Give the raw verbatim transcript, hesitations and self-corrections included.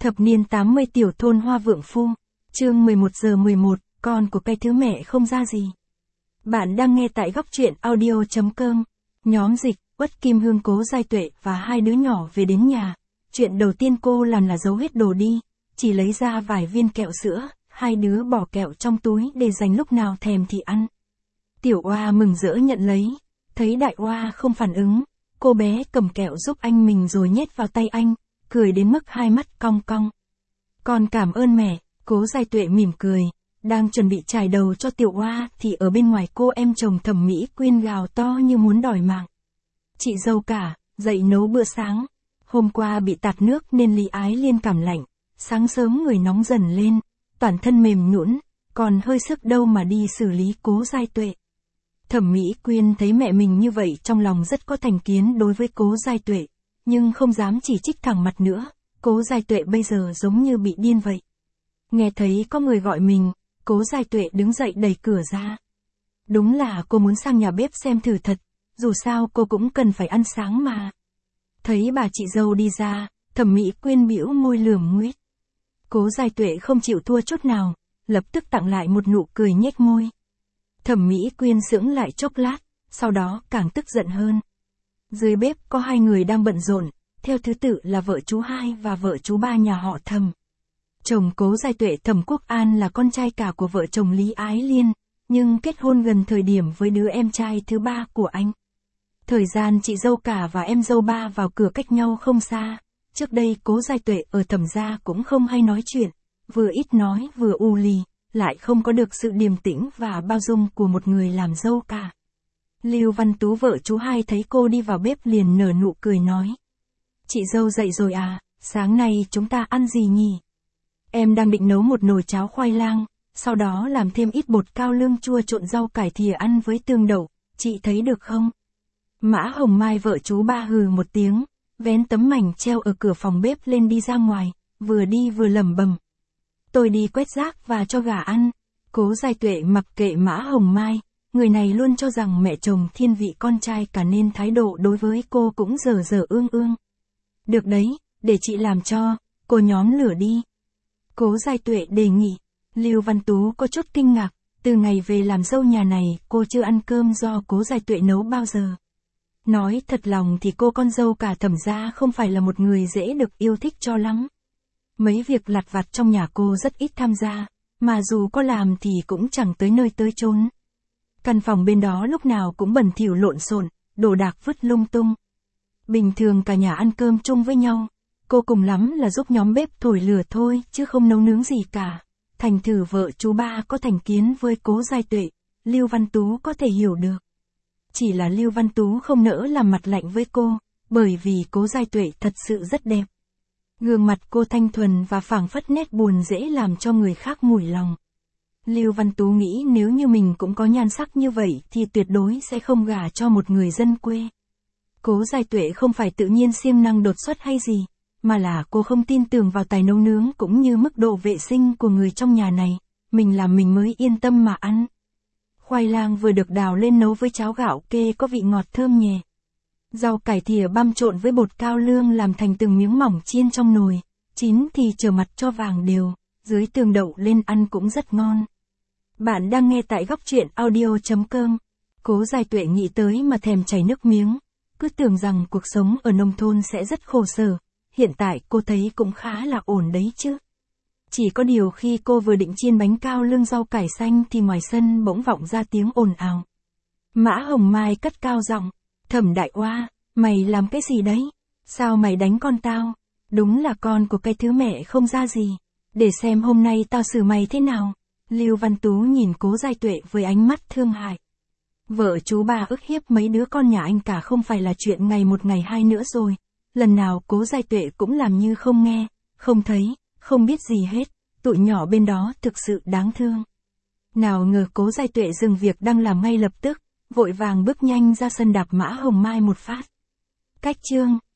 Thập niên tám mươi tiểu thôn Hoa Vượng Phu, chương mười một giờ mười một, con của cái thứ mẹ không ra gì. Bạn đang nghe tại góc truyện audio chấm com. Nhóm dịch, Uất Kim Hương Cố Giai Tuệ và hai đứa nhỏ về đến nhà. Chuyện đầu tiên cô làm là giấu hết đồ đi, chỉ lấy ra vài viên kẹo sữa, hai đứa bỏ kẹo trong túi để dành lúc nào thèm thì ăn. Tiểu Oa mừng rỡ nhận lấy, thấy Đại Oa không phản ứng, cô bé cầm kẹo giúp anh mình rồi nhét vào tay anh, cười đến mức hai mắt cong cong. Con cảm ơn mẹ, Cố Giai Tuệ mỉm cười, đang chuẩn bị chải đầu cho Tiểu Oa thì ở bên ngoài cô em chồng Thẩm Mỹ Quyên gào to như muốn đòi mạng. Chị dâu cả, dậy nấu bữa sáng. Hôm qua bị tạt nước nên Lý Ái Liên cảm lạnh, sáng sớm người nóng dần lên, toàn thân mềm nhũn, còn hơi sức đâu mà đi xử lý Cố Giai Tuệ. Thẩm Mỹ Quyên thấy mẹ mình như vậy trong lòng rất có thành kiến đối với Cố Giai Tuệ, nhưng không dám chỉ trích thẳng mặt nữa, Cố Giai Tuệ bây giờ giống như bị điên vậy. Nghe thấy có người gọi mình, Cố Giai Tuệ đứng dậy đẩy cửa ra. Đúng là cô muốn sang nhà bếp xem thử thật, dù sao cô cũng cần phải ăn sáng mà. Thấy bà chị dâu đi ra, Thẩm Mỹ Quyên bĩu môi lườm nguyết. Cố Giai Tuệ không chịu thua chút nào, lập tức tặng lại một nụ cười nhếch môi. Thẩm Mỹ Quyên sững lại chốc lát, sau đó càng tức giận hơn. Dưới bếp có hai người đang bận rộn, theo thứ tự là vợ chú hai và vợ chú ba nhà họ Thẩm. Chồng Cố Giai Tuệ Thẩm Quốc An là con trai cả của vợ chồng Lý Ái Liên, nhưng kết hôn gần thời điểm với đứa em trai thứ ba của anh. Thời gian chị dâu cả và em dâu ba vào cửa cách nhau không xa, trước đây Cố Giai Tuệ ở Thẩm gia cũng không hay nói chuyện, vừa ít nói vừa u lì, lại không có được sự điềm tĩnh và bao dung của một người làm dâu cả. Lưu Văn Tú vợ chú hai thấy cô đi vào bếp liền nở nụ cười nói. Chị dâu dậy rồi à, sáng nay chúng ta ăn gì nhỉ? Em đang định nấu một nồi cháo khoai lang, sau đó làm thêm ít bột cao lương chua trộn rau cải thìa ăn với tương đậu, chị thấy được không? Mã Hồng Mai vợ chú ba hừ một tiếng, vén tấm mảnh treo ở cửa phòng bếp lên đi ra ngoài, vừa đi vừa lẩm bẩm. Tôi đi quét rác và cho gà ăn. Cố Giai Tuệ mặc kệ Mã Hồng Mai, người này luôn cho rằng mẹ chồng thiên vị con trai cả nên thái độ đối với cô cũng dở dở ương ương. Được đấy, để chị làm cho, cô nhóm lửa đi. Cố Giai Tuệ đề nghị. Lưu Văn Tú có chút kinh ngạc, từ ngày về làm dâu nhà này cô chưa ăn cơm do Cố Giai Tuệ nấu bao giờ. Nói thật lòng thì cô con dâu cả Thẩm gia không phải là một người dễ được yêu thích cho lắm. Mấy việc lặt vặt trong nhà cô rất ít tham gia, mà dù có làm thì cũng chẳng tới nơi tới chốn. Căn phòng bên đó lúc nào cũng bẩn thỉu lộn xộn, đồ đạc vứt lung tung. Bình thường cả nhà ăn cơm chung với nhau, cô cùng lắm là giúp nhóm bếp thổi lửa thôi chứ không nấu nướng gì cả. Thành thử vợ chú ba có thành kiến với Cố Giai Tuệ, Lưu Văn Tú có thể hiểu được. Chỉ là Lưu Văn Tú không nỡ làm mặt lạnh với cô, bởi vì Cố Giai Tuệ thật sự rất đẹp. Gương mặt cô thanh thuần và phảng phất nét buồn dễ làm cho người khác mủi lòng. Lưu Văn Tú nghĩ nếu như mình cũng có nhan sắc như vậy thì tuyệt đối sẽ không gả cho một người dân quê. Cố Giai Tuệ không phải tự nhiên siêng năng đột xuất hay gì, mà là cô không tin tưởng vào tài nấu nướng cũng như mức độ vệ sinh của người trong nhà này, mình làm mình mới yên tâm mà ăn. Khoai lang vừa được đào lên nấu với cháo gạo kê có vị ngọt thơm nhẹ. Rau cải thìa băm trộn với bột cao lương làm thành từng miếng mỏng chiên trong nồi, chín thì trở mặt cho vàng đều, dưới tương đậu lên ăn cũng rất ngon. Bạn đang nghe tại góc truyện audio chấm com. Cố Giai Tuệ nghĩ tới mà thèm chảy nước miếng, cứ tưởng rằng cuộc sống ở nông thôn sẽ rất khổ sở, hiện tại cô thấy cũng khá là ổn đấy chứ. Chỉ có điều khi cô vừa định chiên bánh cao lương rau cải xanh thì ngoài sân bỗng vọng ra tiếng ồn ào. Mã Hồng Mai cất cao giọng. Thẩm Đại Oa, mày làm cái gì đấy? Sao mày đánh con tao? Đúng là con của cái thứ mẹ không ra gì. Để xem hôm nay tao xử mày thế nào. Lưu Văn Tú nhìn Cố Giai Tuệ với ánh mắt thương hại. Vợ chú ba ức hiếp mấy đứa con nhà anh cả không phải là chuyện ngày một ngày hai nữa rồi. Lần nào Cố Giai Tuệ cũng làm như không nghe, không thấy, không biết gì hết. Tụi nhỏ bên đó thực sự đáng thương. Nào ngờ Cố Giai Tuệ dừng việc đang làm ngay lập tức, vội vàng bước nhanh ra sân đạp Mã Hồng Mai một phát. Cách chương